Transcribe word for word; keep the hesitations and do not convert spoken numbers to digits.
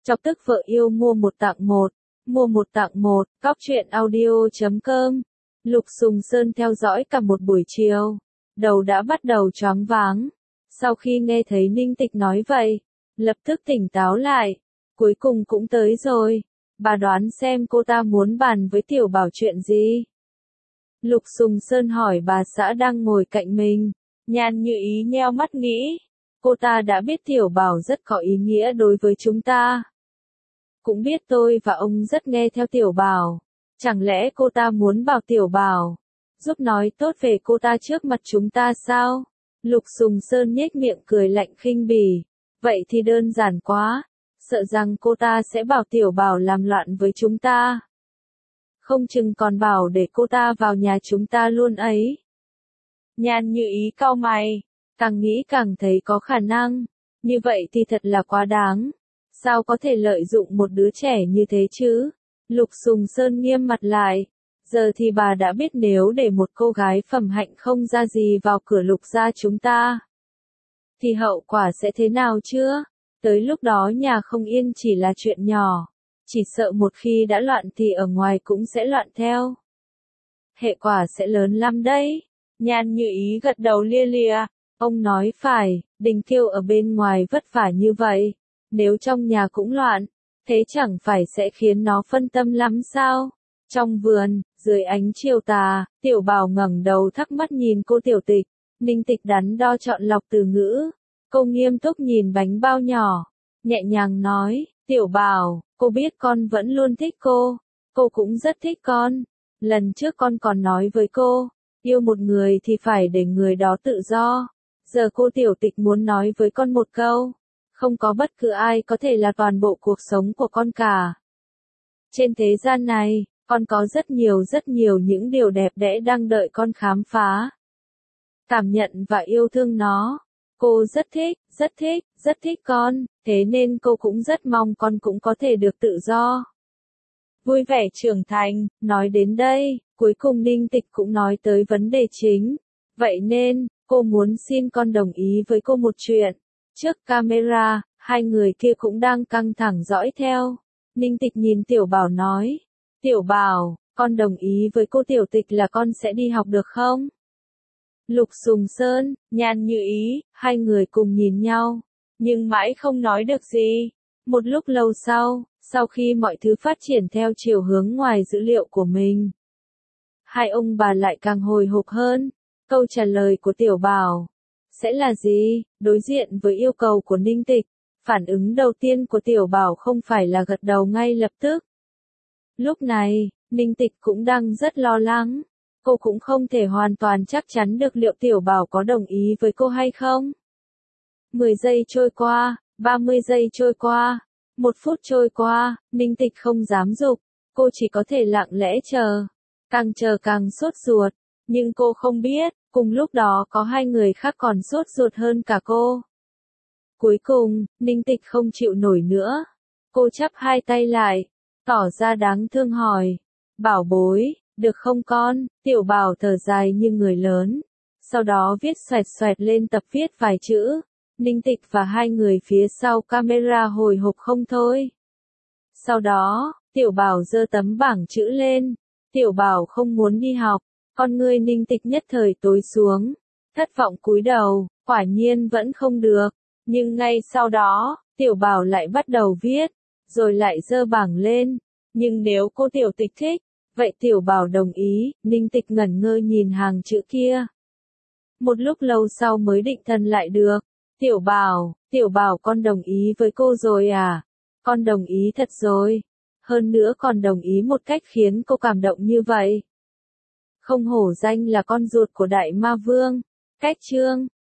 Chọc tức vợ yêu mua một tặng một, mua một tặng một, cóc truyện audio chấm com. Lục Sùng Sơn theo dõi cả một buổi chiều, đầu đã bắt đầu choáng váng. Sau khi nghe thấy Ninh Tịch nói vậy, lập tức tỉnh táo lại, cuối cùng cũng tới rồi. Bà đoán xem cô ta muốn bàn với Tiểu Bảo chuyện gì? Lục Sùng Sơn hỏi bà xã đang ngồi cạnh mình. Nhan Như Ý nheo mắt nghĩ, cô ta đã biết Tiểu Bảo rất có ý nghĩa đối với chúng ta. Cũng biết tôi và ông rất nghe theo Tiểu Bảo. Chẳng lẽ cô ta muốn bảo Tiểu Bảo giúp nói tốt về cô ta trước mặt chúng ta sao? Lục Sùng Sơn nhếch miệng cười lạnh khinh bỉ. Vậy thì đơn giản quá, sợ rằng cô ta sẽ bảo Tiểu Bảo làm loạn với chúng ta. Không chừng còn bảo để cô ta vào nhà chúng ta luôn ấy. Nhan Như Ý cau mày, càng nghĩ càng thấy có khả năng. Như vậy thì thật là quá đáng. Sao có thể lợi dụng một đứa trẻ như thế chứ? Lục Sùng Sơn nghiêm mặt lại. Giờ thì bà đã biết nếu để một cô gái phẩm hạnh không ra gì vào cửa Lục gia chúng ta, thì hậu quả sẽ thế nào chưa? Tới lúc đó nhà không yên chỉ là chuyện nhỏ. Chỉ sợ một khi đã loạn thì ở ngoài cũng sẽ loạn theo. Hệ quả sẽ lớn lắm đấy. Nhan Như Ý gật đầu lia lịa. Ông nói phải, Đình Kiều ở bên ngoài vất vả như vậy. Nếu trong nhà cũng loạn, thế chẳng phải sẽ khiến nó phân tâm lắm sao? Trong vườn, dưới ánh chiều tà, Tiểu Bảo ngẩng đầu thắc mắc nhìn cô Tiểu Tịch. Ninh Tịch đắn đo chọn lọc từ ngữ. Cô nghiêm túc nhìn bánh bao nhỏ, nhẹ nhàng nói, Tiểu Bảo, cô biết con vẫn luôn thích cô. Cô cũng rất thích con. Lần trước con còn nói với cô, yêu một người thì phải để người đó tự do. Giờ cô Tiểu Tịch muốn nói với con một câu. Không có bất cứ ai có thể là toàn bộ cuộc sống của con cả. Trên thế gian này, con có rất nhiều rất nhiều những điều đẹp đẽ đang đợi con khám phá, cảm nhận và yêu thương nó. Cô rất thích, rất thích, rất thích con, thế nên cô cũng rất mong con cũng có thể được tự do, vui vẻ trưởng thành. Nói đến đây, cuối cùng Ninh Tịch cũng nói tới vấn đề chính. Vậy nên, cô muốn xin con đồng ý với cô một chuyện. Trước camera, hai người kia cũng đang căng thẳng dõi theo. Ninh Tịch nhìn Tiểu Bảo nói, Tiểu Bảo, con đồng ý với cô Tiểu Tịch là con sẽ đi học được không? Lục Sùng Sơn, Nhan Như Ý, hai người cùng nhìn nhau, nhưng mãi không nói được gì. Một lúc lâu sau, sau khi mọi thứ phát triển theo chiều hướng ngoài dữ liệu của mình, hai ông bà lại càng hồi hộp hơn. Câu trả lời của Tiểu Bảo sẽ là gì? Đối diện với yêu cầu của Ninh Tịch, phản ứng đầu tiên của Tiểu Bảo không phải là gật đầu ngay lập tức. Lúc này, Ninh Tịch cũng đang rất lo lắng. Cô cũng không thể hoàn toàn chắc chắn được liệu Tiểu Bảo có đồng ý với cô hay không. mười giây trôi qua, ba mươi giây trôi qua, một phút trôi qua, Ninh Tịch không dám giục. Cô chỉ có thể lặng lẽ chờ. Càng chờ càng sốt ruột. Nhưng cô không biết, cùng lúc đó có hai người khác còn sốt ruột hơn cả cô. Cuối cùng, Ninh Tịch không chịu nổi nữa. Cô chắp hai tay lại, tỏ ra đáng thương hỏi. Bảo bối, được không con? Tiểu Bảo thở dài như người lớn. Sau đó viết xoẹt xoẹt lên tập viết vài chữ. Ninh Tịch và hai người phía sau camera hồi hộp không thôi. Sau đó, Tiểu Bảo giơ tấm bảng chữ lên. Tiểu Bảo không muốn đi học. Con ngươi Ninh Tịch nhất thời tối xuống. Thất vọng cúi đầu, quả nhiên vẫn không được. Nhưng ngay sau đó, Tiểu Bảo lại bắt đầu viết, rồi lại giơ bảng lên. Nhưng nếu cô Tiểu Tịch thích, vậy Tiểu Bảo đồng ý. Ninh Tịch ngẩn ngơ nhìn hàng chữ kia. Một lúc lâu sau mới định thần lại được. Tiểu Bảo, Tiểu Bảo con đồng ý với cô rồi à? Con đồng ý thật rồi. Hơn nữa còn đồng ý một cách khiến cô cảm động như vậy. Không hổ danh là con ruột của Đại Ma Vương. Cách chương